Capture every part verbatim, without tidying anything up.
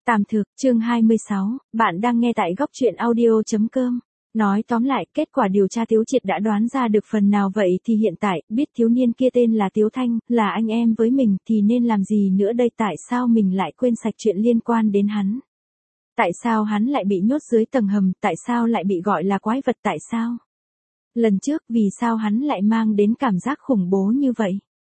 Tạm thực, chương hai mươi sáu, bạn đang nghe tại góc truyện audio.com. Nói tóm lại, kết quả điều tra Tiếu Triệt đã đoán ra được phần nào vậy thì hiện tại, biết thiếu niên kia tên là Tiếu Thanh, là anh em với mình thì nên làm gì nữa đây, tại sao mình lại quên sạch chuyện liên quan đến hắn? Tại sao hắn lại bị nhốt dưới tầng hầm, tại sao lại bị gọi là quái vật, tại sao? Lần trước vì sao hắn lại mang đến cảm giác khủng bố như vậy?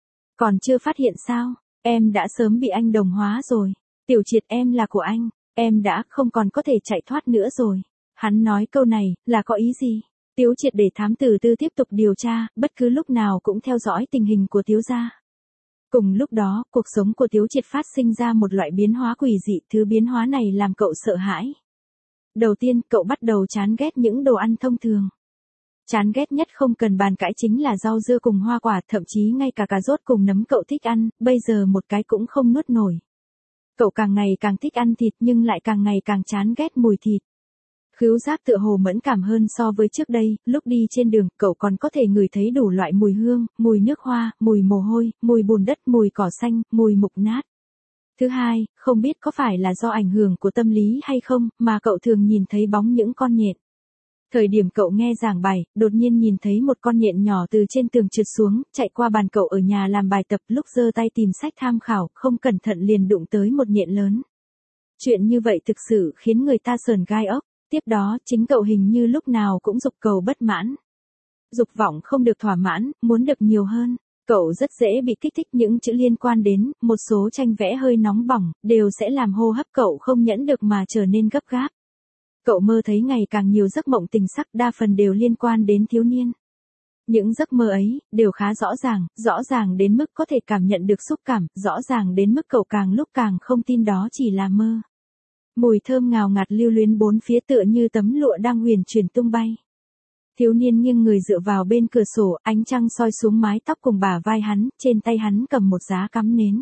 Còn chưa phát hiện sao? Em đã sớm bị anh đồng hóa rồi. Tiểu Triệt, em là của anh, em đã không còn có thể chạy thoát nữa rồi. Hắn nói câu này, là có ý gì? Tiếu Triệt để thám tử tư tiếp tục điều tra, bất cứ lúc nào cũng theo dõi tình hình của Tiếu gia. Cùng lúc đó, cuộc sống của Tiếu Triệt phát sinh ra một loại biến hóa quỷ dị, thứ biến hóa này làm cậu sợ hãi. Đầu tiên, cậu bắt đầu chán ghét những đồ ăn thông thường. Chán ghét nhất không cần bàn cãi chính là rau dưa cùng hoa quả, thậm chí ngay cả cà rốt cùng nấm cậu thích ăn, bây giờ một cái cũng không nuốt nổi. Cậu càng ngày càng thích ăn thịt nhưng lại càng ngày càng chán ghét mùi thịt. Khứu giác tựa hồ mẫn cảm hơn so với trước đây, lúc đi trên đường, cậu còn có thể ngửi thấy đủ loại mùi hương, mùi nước hoa, mùi mồ hôi, mùi bùn đất, mùi cỏ xanh, mùi mục nát. Thứ hai, không biết có phải là do ảnh hưởng của tâm lý hay không, mà cậu thường nhìn thấy bóng những con nhện. Thời điểm cậu nghe giảng bài, đột nhiên nhìn thấy một con nhện nhỏ từ trên tường trượt xuống, chạy qua bàn cậu ở nhà làm bài tập, lúc giơ tay tìm sách tham khảo, không cẩn thận liền đụng tới một nhện lớn. Chuyện như vậy thực sự khiến người ta sờn gai ốc, tiếp đó chính cậu hình như lúc nào cũng dục cầu bất mãn. Dục vọng không được thỏa mãn, muốn được nhiều hơn. Cậu rất dễ bị kích thích, những chữ liên quan đến một số tranh vẽ hơi nóng bỏng, đều sẽ làm hô hấp cậu không nhẫn được mà trở nên gấp gáp. Cậu mơ thấy ngày càng nhiều giấc mộng tình sắc, đa phần đều liên quan đến thiếu niên. Những giấc mơ ấy, đều khá rõ ràng, rõ ràng đến mức có thể cảm nhận được xúc cảm, rõ ràng đến mức cậu càng lúc càng không tin đó chỉ là mơ. Mùi thơm ngào ngạt lưu luyến bốn phía tựa như tấm lụa đang huyền chuyển tung bay. Thiếu niên nghiêng người dựa vào bên cửa sổ, ánh trăng soi xuống mái tóc cùng bả vai hắn, trên tay hắn cầm một giá cắm nến.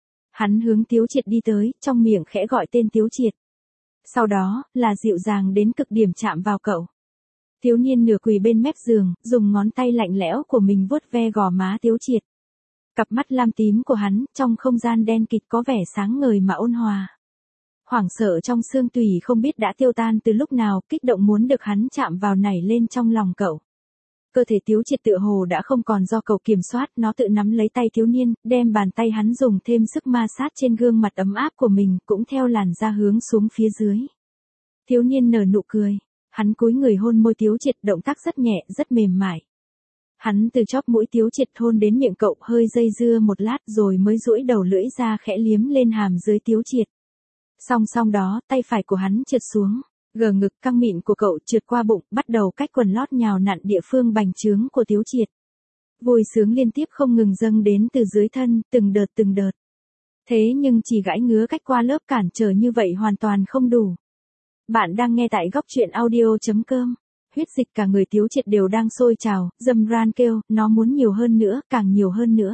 Hắn hướng Tiếu Triệt đi tới, trong miệng khẽ gọi tên Tiếu Triệt. Sau đó, là dịu dàng đến cực điểm chạm vào cậu. Thiếu niên nửa quỳ bên mép giường, dùng ngón tay lạnh lẽo của mình vuốt ve gò má Tiếu Triệt. Cặp mắt lam tím của hắn, trong không gian đen kịt có vẻ sáng ngời mà ôn hòa. Hoảng sợ trong xương tủy không biết đã tiêu tan từ lúc nào, kích động muốn được hắn chạm vào nảy lên trong lòng cậu. Cơ thể Tiếu Triệt tựa hồ đã không còn do cậu kiểm soát, nó tự nắm lấy tay thiếu niên, đem bàn tay hắn dùng thêm sức ma sát trên gương mặt ấm áp của mình, cũng theo làn da hướng xuống phía dưới. Thiếu niên nở nụ cười, hắn cúi người hôn môi Tiếu Triệt, động tác rất nhẹ, rất mềm mại. Hắn từ chóp mũi Tiếu Triệt hôn đến miệng cậu, hơi dây dưa một lát rồi mới duỗi đầu lưỡi ra khẽ liếm lên hàm dưới Tiếu Triệt. Song song đó, tay phải của hắn trượt xuống, gờ ngực căng mịn của cậu trượt qua bụng, bắt đầu cách quần lót nhào nặn địa phương bành trướng của Tiếu Triệt. Vui sướng liên tiếp không ngừng dâng đến từ dưới thân, từng đợt từng đợt. Thế nhưng chỉ gãi ngứa cách qua lớp cản trở như vậy hoàn toàn không đủ. Bạn đang nghe tại góc truyện audio.com. Huyết dịch cả người Tiếu Triệt đều đang sôi trào, dâm ran kêu, nó muốn nhiều hơn nữa, càng nhiều hơn nữa.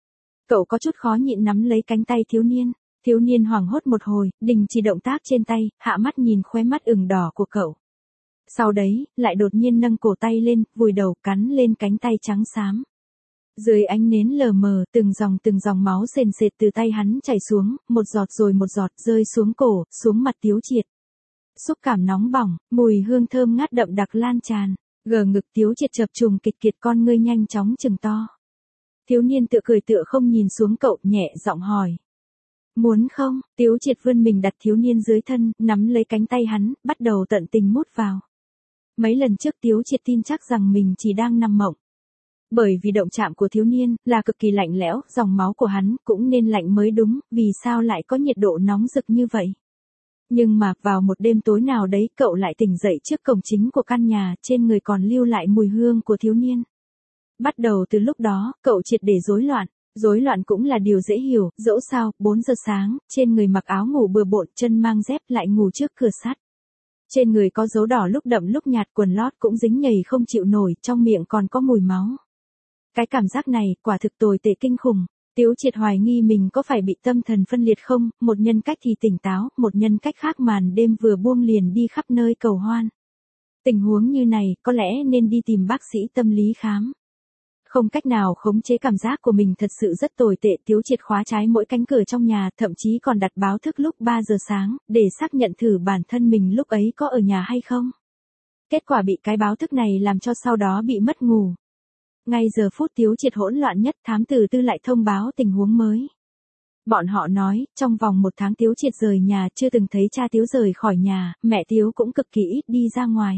Cậu có chút khó nhịn nắm lấy cánh tay thiếu niên. Thiếu niên hoảng hốt một hồi, đình chỉ động tác trên tay, hạ mắt nhìn khóe mắt ửng đỏ của cậu. Sau đấy, lại đột nhiên nâng cổ tay lên, vùi đầu cắn lên cánh tay trắng xám. Dưới ánh nến lờ mờ, từng dòng từng dòng máu sền sệt từ tay hắn chảy xuống, một giọt rồi một giọt rơi xuống cổ, xuống mặt Tiếu Triệt. Xúc cảm nóng bỏng, mùi hương thơm ngát đậm đặc lan tràn, gờ ngực Tiếu Triệt chập trùng kịch kiệt, con ngươi nhanh chóng chừng to. Thiếu niên tựa cười tựa không nhìn xuống cậu, nhẹ giọng hỏi. Muốn không? Tiếu Triệt vươn mình đặt thiếu niên dưới thân, nắm lấy cánh tay hắn, bắt đầu tận tình mút vào. Mấy lần trước Tiếu Triệt tin chắc rằng mình chỉ đang nằm mộng. Bởi vì động chạm của thiếu niên, là cực kỳ lạnh lẽo, dòng máu của hắn cũng nên lạnh mới đúng, vì sao lại có nhiệt độ nóng rực như vậy. Nhưng mà, vào một đêm tối nào đấy, cậu lại tỉnh dậy trước cổng chính của căn nhà, trên người còn lưu lại mùi hương của thiếu niên. Bắt đầu từ lúc đó, cậu triệt để rối loạn. Rối loạn cũng là điều dễ hiểu, dẫu sao, bốn giờ sáng, trên người mặc áo ngủ bừa bộn, chân mang dép lại ngủ trước cửa sắt. Trên người có dấu đỏ lúc đậm lúc nhạt, quần lót cũng dính nhầy không chịu nổi, trong miệng còn có mùi máu. Cái cảm giác này, quả thực tồi tệ kinh khủng. Tiếu Triệt hoài nghi mình có phải bị tâm thần phân liệt không, một nhân cách thì tỉnh táo, một nhân cách khác màn đêm vừa buông liền đi khắp nơi cầu hoan. Tình huống như này, có lẽ nên đi tìm bác sĩ tâm lý khám. Không cách nào khống chế cảm giác của mình thật sự rất tồi tệ, Tiếu Triệt khóa trái mỗi cánh cửa trong nhà, thậm chí còn đặt báo thức lúc ba giờ sáng, để xác nhận thử bản thân mình lúc ấy có ở nhà hay không. Kết quả bị cái báo thức này làm cho sau đó bị mất ngủ. Ngay giờ phút Tiếu Triệt hỗn loạn nhất, thám tử Tư lại thông báo tình huống mới. Bọn họ nói, trong vòng một tháng Tiếu Triệt rời nhà, chưa từng thấy cha Tiếu rời khỏi nhà, mẹ Tiếu cũng cực kỳ ít đi ra ngoài.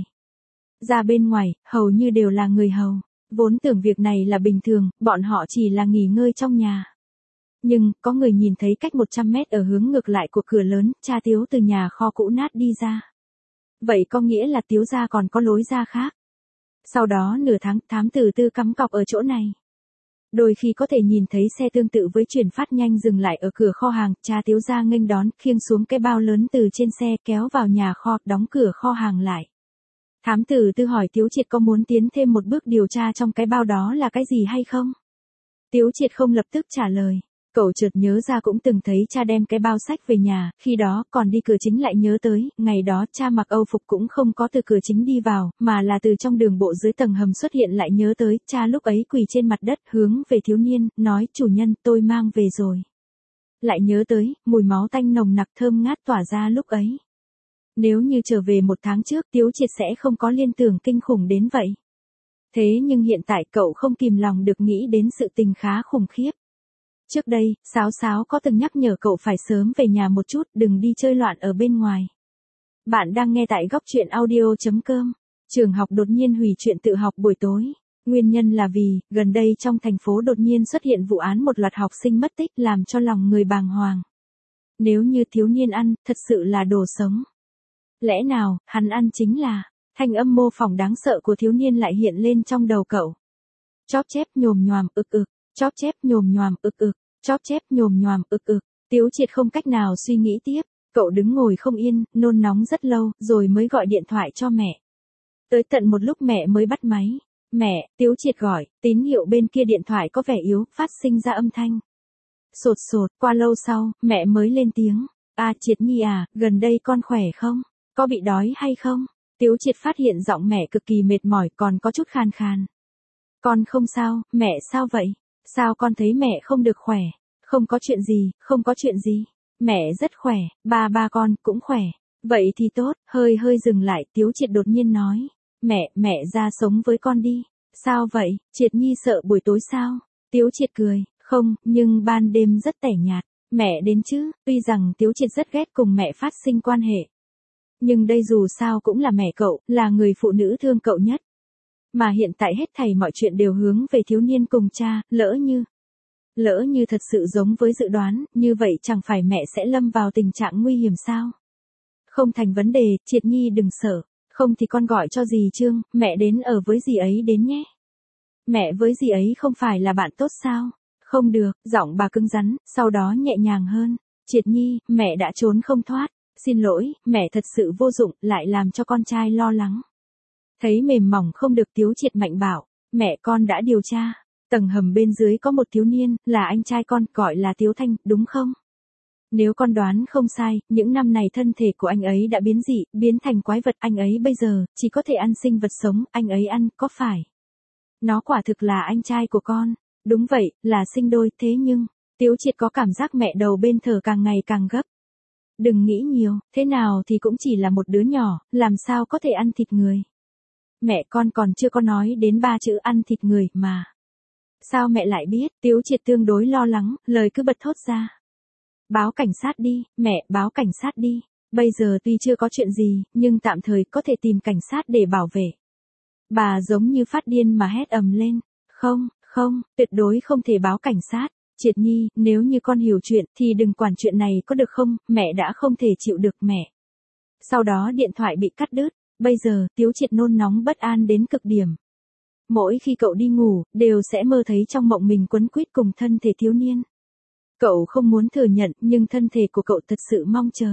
Ra bên ngoài, hầu như đều là người hầu. Vốn tưởng việc này là bình thường, bọn họ chỉ là nghỉ ngơi trong nhà. Nhưng, có người nhìn thấy cách một trăm mét ở hướng ngược lại của cửa lớn, cha Tiếu từ nhà kho cũ nát đi ra. Vậy có nghĩa là Tiếu gia còn có lối ra khác. Sau đó nửa tháng, thám tử Tư cắm cọc ở chỗ này. Đôi khi có thể nhìn thấy xe tương tự với chuyển phát nhanh dừng lại ở cửa kho hàng, cha Tiếu gia nghênh đón, khiêng xuống cái bao lớn từ trên xe, kéo vào nhà kho, đóng cửa kho hàng lại. Thám tử Tư hỏi Tiếu Triệt có muốn tiến thêm một bước điều tra trong cái bao đó là cái gì hay không? Tiếu Triệt không lập tức trả lời. Cậu chợt nhớ ra cũng từng thấy cha đem cái bao sách về nhà, khi đó còn đi cửa chính lại nhớ tới, ngày đó cha mặc Âu phục cũng không có từ cửa chính đi vào, mà là từ trong đường bộ dưới tầng hầm xuất hiện, lại nhớ tới, cha lúc ấy quỳ trên mặt đất hướng về thiếu niên, nói chủ nhân tôi mang về rồi. Lại nhớ tới, mùi máu tanh nồng nặc thơm ngát tỏa ra lúc ấy. Nếu như trở về một tháng trước, Tiếu Triệt sẽ không có liên tưởng kinh khủng đến vậy. Thế nhưng hiện tại cậu không kìm lòng được nghĩ đến sự tình khá khủng khiếp. Trước đây, Sáo Sáo có từng nhắc nhở cậu phải sớm về nhà một chút, đừng đi chơi loạn ở bên ngoài. Bạn đang nghe tại góc truyện audio chấm com. Trường học đột nhiên hủy chuyện tự học buổi tối. Nguyên nhân là vì, gần đây trong thành phố đột nhiên xuất hiện vụ án một loạt học sinh mất tích làm cho lòng người bàng hoàng. Nếu như thiếu niên ăn, thật sự là đồ sống. Lẽ nào, hắn ăn chính là, thanh âm mô phỏng đáng sợ của thiếu niên lại hiện lên trong đầu cậu. Chóp chép nhồm nhoàm ực ực, chóp chép nhồm nhoàm ực ực, chóp chép nhồm nhoàm ực ực. Tiếu Triệt không cách nào suy nghĩ tiếp, cậu đứng ngồi không yên, nôn nóng rất lâu, rồi mới gọi điện thoại cho mẹ. Tới tận một lúc mẹ mới bắt máy. Mẹ, Tiếu Triệt gọi, tín hiệu bên kia điện thoại có vẻ yếu, phát sinh ra âm thanh. Sột sột, qua lâu sau, mẹ mới lên tiếng. À Triệt Nhi à, gần đây con khỏe không? Có bị đói hay không? Tiếu Triệt phát hiện giọng mẹ cực kỳ mệt mỏi, còn có chút khan khan. Con không sao, mẹ sao vậy? Sao con thấy mẹ không được khỏe? Không có chuyện gì, không có chuyện gì. Mẹ rất khỏe, ba ba con cũng khỏe. Vậy thì tốt, hơi hơi dừng lại, Tiếu Triệt đột nhiên nói. Mẹ, mẹ ra sống với con đi. Sao vậy, Triệt Nhi sợ buổi tối sao? Tiếu Triệt cười, không, nhưng ban đêm rất tẻ nhạt. Mẹ đến chứ, tuy rằng Tiếu Triệt rất ghét cùng mẹ phát sinh quan hệ. Nhưng đây dù sao cũng là mẹ cậu, là người phụ nữ thương cậu nhất. Mà hiện tại hết thảy mọi chuyện đều hướng về thiếu niên cùng cha, lỡ như. Lỡ như thật sự giống với dự đoán, như vậy chẳng phải mẹ sẽ lâm vào tình trạng nguy hiểm sao? Không thành vấn đề, Triệt Nhi đừng sợ, không thì con gọi cho dì Trương, mẹ đến ở với dì ấy đến nhé. Mẹ với dì ấy không phải là bạn tốt sao? Không được, giọng bà cứng rắn, sau đó nhẹ nhàng hơn. Triệt Nhi, mẹ đã trốn không thoát. Xin lỗi, mẹ thật sự vô dụng, lại làm cho con trai lo lắng. Thấy mềm mỏng không được, Tiếu Triệt mạnh bảo, mẹ con đã điều tra. Tầng hầm bên dưới có một thiếu niên, là anh trai con, gọi là Tiếu Thanh, đúng không? Nếu con đoán không sai, những năm này thân thể của anh ấy đã biến dị, biến thành quái vật, anh ấy bây giờ, chỉ có thể ăn sinh vật sống, anh ấy ăn, có phải? Nó quả thực là anh trai của con. Đúng vậy, là sinh đôi, thế nhưng, Tiếu Triệt có cảm giác mẹ đầu bên thở càng ngày càng gấp. Đừng nghĩ nhiều, thế nào thì cũng chỉ là một đứa nhỏ, làm sao có thể ăn thịt người. Mẹ con còn chưa có nói đến ba chữ ăn thịt người mà. Sao mẹ lại biết? Tiếu Triệt tương đối lo lắng, lời cứ bật thốt ra. Báo cảnh sát đi, mẹ, báo cảnh sát đi. Bây giờ tuy chưa có chuyện gì, nhưng tạm thời có thể tìm cảnh sát để bảo vệ. Bà giống như phát điên mà hét ầm lên. Không, không, tuyệt đối không thể báo cảnh sát. Triệt Nhi, nếu như con hiểu chuyện thì đừng quản chuyện này có được không, mẹ đã không thể chịu được mẹ. Sau đó điện thoại bị cắt đứt, bây giờ Tiếu Triệt nôn nóng bất an đến cực điểm. Mỗi khi cậu đi ngủ, đều sẽ mơ thấy trong mộng mình quấn quýt cùng thân thể thiếu niên. Cậu không muốn thừa nhận, nhưng thân thể của cậu thật sự mong chờ.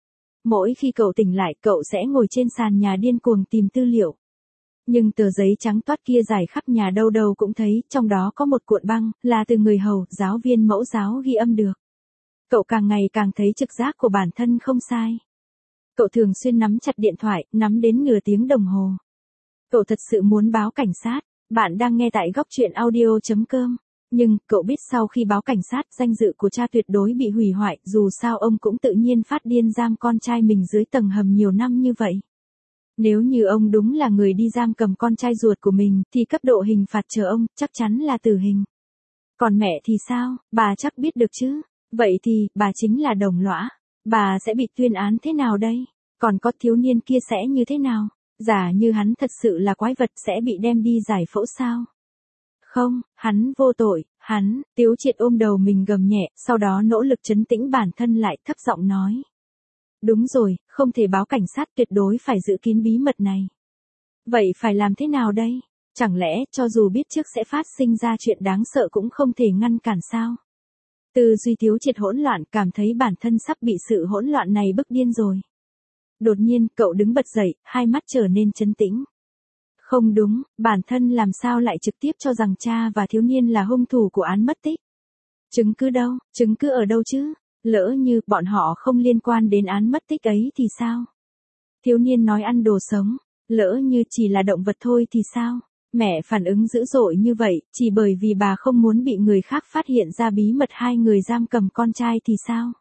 Mỗi khi cậu tỉnh lại, cậu sẽ ngồi trên sàn nhà điên cuồng tìm tư liệu. Nhưng tờ giấy trắng toát kia dài khắp nhà đâu đâu cũng thấy, trong đó có một cuộn băng, là từ người hầu, giáo viên mẫu giáo ghi âm được. Cậu càng ngày càng thấy trực giác của bản thân không sai. Cậu thường xuyên nắm chặt điện thoại, nắm đến nửa tiếng đồng hồ. Cậu thật sự muốn báo cảnh sát, Bạn đang nghe tại góc truyện audio.com. Nhưng, cậu biết sau khi báo cảnh sát, danh dự của cha tuyệt đối bị hủy hoại, dù sao ông cũng tự nhiên phát điên giam con trai mình dưới tầng hầm nhiều năm như vậy. Nếu như ông đúng là người đi giam cầm con trai ruột của mình, thì cấp độ hình phạt chờ ông, chắc chắn là tử hình. Còn mẹ thì sao, bà chắc biết được chứ? Vậy thì, bà chính là đồng lõa. Bà sẽ bị tuyên án thế nào đây? Còn có thiếu niên kia sẽ như thế nào? Giả như hắn thật sự là quái vật sẽ bị đem đi giải phẫu sao? Không, hắn vô tội, hắn, Tiếu Triệt ôm đầu mình gầm nhẹ, sau đó nỗ lực trấn tĩnh bản thân lại, thấp giọng nói. Đúng rồi, không thể báo cảnh sát, tuyệt đối phải giữ kín bí mật này. Vậy phải làm thế nào đây? Chẳng lẽ, cho dù biết trước sẽ phát sinh ra chuyện đáng sợ cũng không thể ngăn cản sao? Tư duy Tiếu Triệt hỗn loạn, cảm thấy bản thân sắp bị sự hỗn loạn này bức điên rồi. Đột nhiên, cậu đứng bật dậy, hai mắt trở nên trấn tĩnh. Không đúng, bản thân làm sao lại trực tiếp cho rằng cha và thiếu niên là hung thủ của án mất tích? Chứng cứ đâu, chứng cứ ở đâu chứ? Lỡ như bọn họ không liên quan đến án mất tích ấy thì sao? Thiếu niên nói ăn đồ sống, lỡ như chỉ là động vật thôi thì sao? Mẹ phản ứng dữ dội như vậy, chỉ bởi vì bà không muốn bị người khác phát hiện ra bí mật hai người giam cầm con trai thì sao?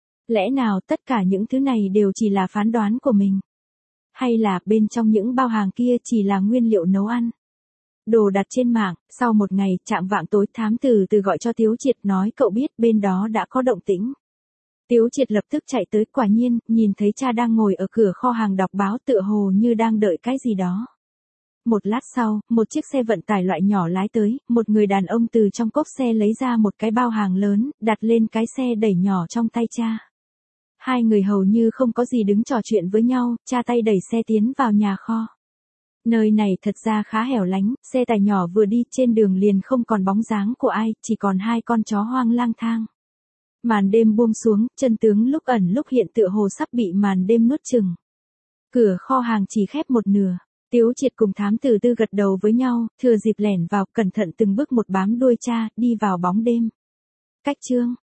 Lẽ nào tất cả những thứ này đều chỉ là phán đoán của mình? Hay là bên trong những bao hàng kia chỉ là nguyên liệu nấu ăn? Đồ đặt trên mạng, sau một ngày, chạng vạng tối, thám tử từ gọi cho Tiếu Triệt nói cậu biết bên đó đã có động tĩnh. Tiếu Triệt lập tức chạy tới, quả nhiên, nhìn thấy cha đang ngồi ở cửa kho hàng đọc báo tựa hồ như đang đợi cái gì đó. Một lát sau, một chiếc xe vận tải loại nhỏ lái tới, một người đàn ông từ trong cốp xe lấy ra một cái bao hàng lớn, đặt lên cái xe đẩy nhỏ trong tay cha. Hai người hầu như không có gì đứng trò chuyện với nhau, cha tay đẩy xe tiến vào nhà kho. Nơi này thật ra khá hẻo lánh, xe tải nhỏ vừa đi trên đường liền không còn bóng dáng của ai, chỉ còn hai con chó hoang lang thang. Màn đêm buông xuống, chân tướng lúc ẩn lúc hiện tựa hồ sắp bị màn đêm nuốt chửng. Cửa kho hàng chỉ khép một nửa. Tiếu Triệt cùng thám tử Tư gật đầu với nhau, thừa dịp lẻn vào, cẩn thận từng bước một bám đuôi cha, đi vào bóng đêm. Cách chương